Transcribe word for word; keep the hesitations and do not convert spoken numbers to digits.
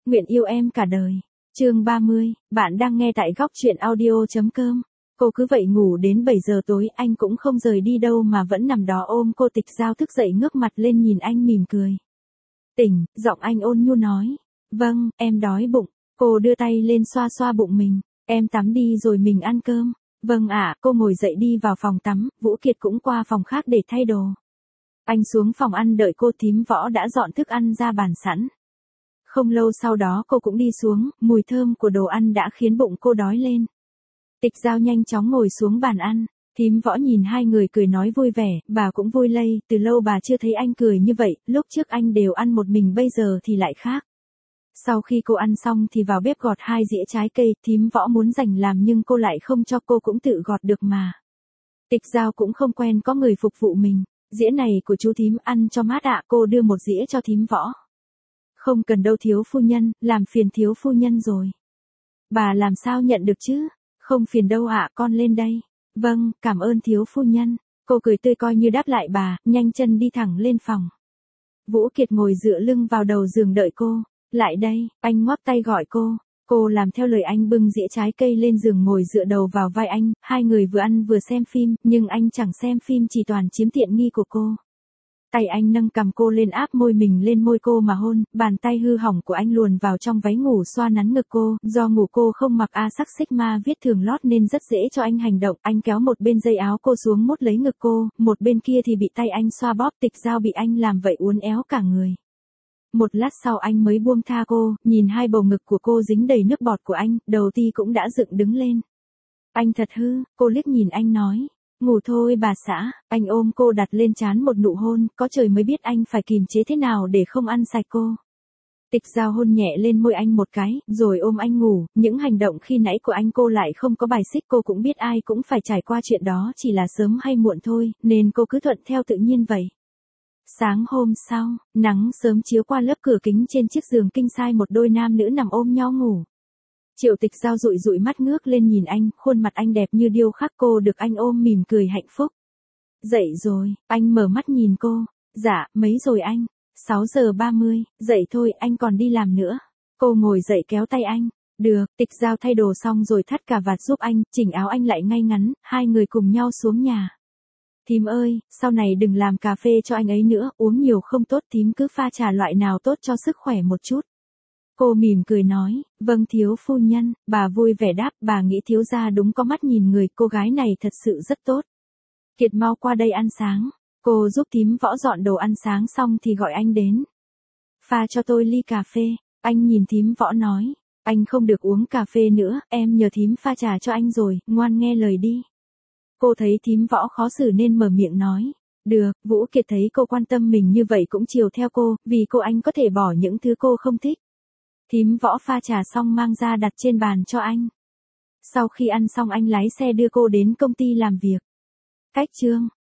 nguyện yêu em cả đời. Chương ba mươi, bạn đang nghe tại góc truyện audio chấm com. Cô cứ vậy ngủ đến bảy giờ tối, anh cũng không rời đi đâu mà vẫn nằm đó ôm cô. Tịch Giao thức dậy ngước mặt lên nhìn anh mỉm cười. Tỉnh, giọng anh ôn nhu nói. Vâng, em đói bụng. Cô đưa tay lên xoa xoa bụng mình. Em tắm đi rồi mình ăn cơm. Vâng ạ, cô ngồi dậy đi vào phòng tắm, Vũ Kiệt cũng qua phòng khác để thay đồ. Anh xuống phòng ăn đợi cô. Thím Võ đã dọn thức ăn ra bàn sẵn. Không lâu sau đó cô cũng đi xuống, mùi thơm của đồ ăn đã khiến bụng cô đói lên. Tịch Giao nhanh chóng ngồi xuống bàn ăn. Thím Võ nhìn hai người cười nói vui vẻ, bà cũng vui lây, từ lâu bà chưa thấy anh cười như vậy, lúc trước anh đều ăn một mình bây giờ thì lại khác. Sau khi cô ăn xong thì vào bếp gọt hai dĩa trái cây, thím Võ muốn dành làm nhưng cô lại không cho, cô cũng tự gọt được mà. Tịch Giao cũng không quen có người phục vụ mình. Dĩa này của chú thím ăn cho mát ạ, cô đưa một dĩa cho thím Võ. Không cần đâu thiếu phu nhân, làm phiền thiếu phu nhân rồi. Bà làm sao nhận được chứ? Không phiền đâu ạ, con lên đây. Vâng, cảm ơn thiếu phu nhân. Cô cười tươi coi như đáp lại bà, nhanh chân đi thẳng lên phòng. Vũ Kiệt ngồi dựa lưng vào đầu giường đợi cô. Lại đây, anh ngoắc tay gọi cô. Cô làm theo lời anh bưng dĩa trái cây lên giường ngồi dựa đầu vào vai anh. Hai người vừa ăn vừa xem phim, nhưng anh chẳng xem phim, chỉ toàn chiếm tiện nghi của cô. Tay anh nâng cằm cô lên áp môi mình lên môi cô mà hôn, bàn tay hư hỏng của anh luồn vào trong váy ngủ xoa nắn ngực cô, do ngủ cô không mặc A sắc sigma viết thường lót nên rất dễ cho anh hành động, anh kéo một bên dây áo cô xuống mốt lấy ngực cô, một bên kia thì bị tay anh xoa bóp. Tịch Giao bị anh làm vậy uốn éo cả người. Một lát sau anh mới buông tha cô, nhìn hai bầu ngực của cô dính đầy nước bọt của anh, đầu ti cũng đã dựng đứng lên. Anh thật hư, cô liếc nhìn anh nói. Ngủ thôi bà xã, anh ôm cô đặt lên trán một nụ hôn, có trời mới biết anh phải kìm chế thế nào để không ăn sạch cô. Tịch Giao hôn nhẹ lên môi anh một cái, rồi ôm anh ngủ, những hành động khi nãy của anh cô lại không có bài xích, cô cũng biết ai cũng phải trải qua chuyện đó, chỉ là sớm hay muộn thôi, nên cô cứ thuận theo tự nhiên vậy. Sáng hôm sau, nắng sớm chiếu qua lớp cửa kính trên chiếc giường king size, một đôi nam nữ nằm ôm nhau ngủ. Triệu Tịch Giao dụi dụi mắt ngước lên nhìn anh, khuôn mặt anh đẹp như điêu khắc, cô được anh ôm mỉm cười hạnh phúc. Dậy rồi, anh mở mắt nhìn cô. Dạ, mấy rồi anh? sáu giờ ba mươi, dậy thôi, anh còn đi làm nữa. Cô ngồi dậy kéo tay anh. Được, Tịch Giao thay đồ xong rồi thắt cà vạt giúp anh, chỉnh áo anh lại ngay ngắn, hai người cùng nhau xuống nhà. Thím ơi, sau này đừng làm cà phê cho anh ấy nữa, uống nhiều không tốt, thím cứ pha trà loại nào tốt cho sức khỏe một chút. Cô mỉm cười nói, vâng thiếu phu nhân, bà vui vẻ đáp, bà nghĩ thiếu gia đúng có mắt nhìn người, cô gái này thật sự rất tốt. Kiệt mau qua đây ăn sáng. Cô giúp thím Võ dọn đồ ăn sáng xong thì gọi anh đến. Pha cho tôi ly cà phê. Anh nhìn thím Võ nói, anh không được uống cà phê nữa, em nhờ thím pha trà cho anh rồi, ngoan nghe lời đi. Cô thấy thím Võ khó xử nên mở miệng nói. Được, Vũ Kiệt thấy cô quan tâm mình như vậy cũng chiều theo cô, vì cô anh có thể bỏ những thứ cô không thích. Thím Võ pha trà xong mang ra đặt trên bàn cho anh. Sau khi ăn xong anh lái xe đưa cô đến công ty làm việc. Cách chương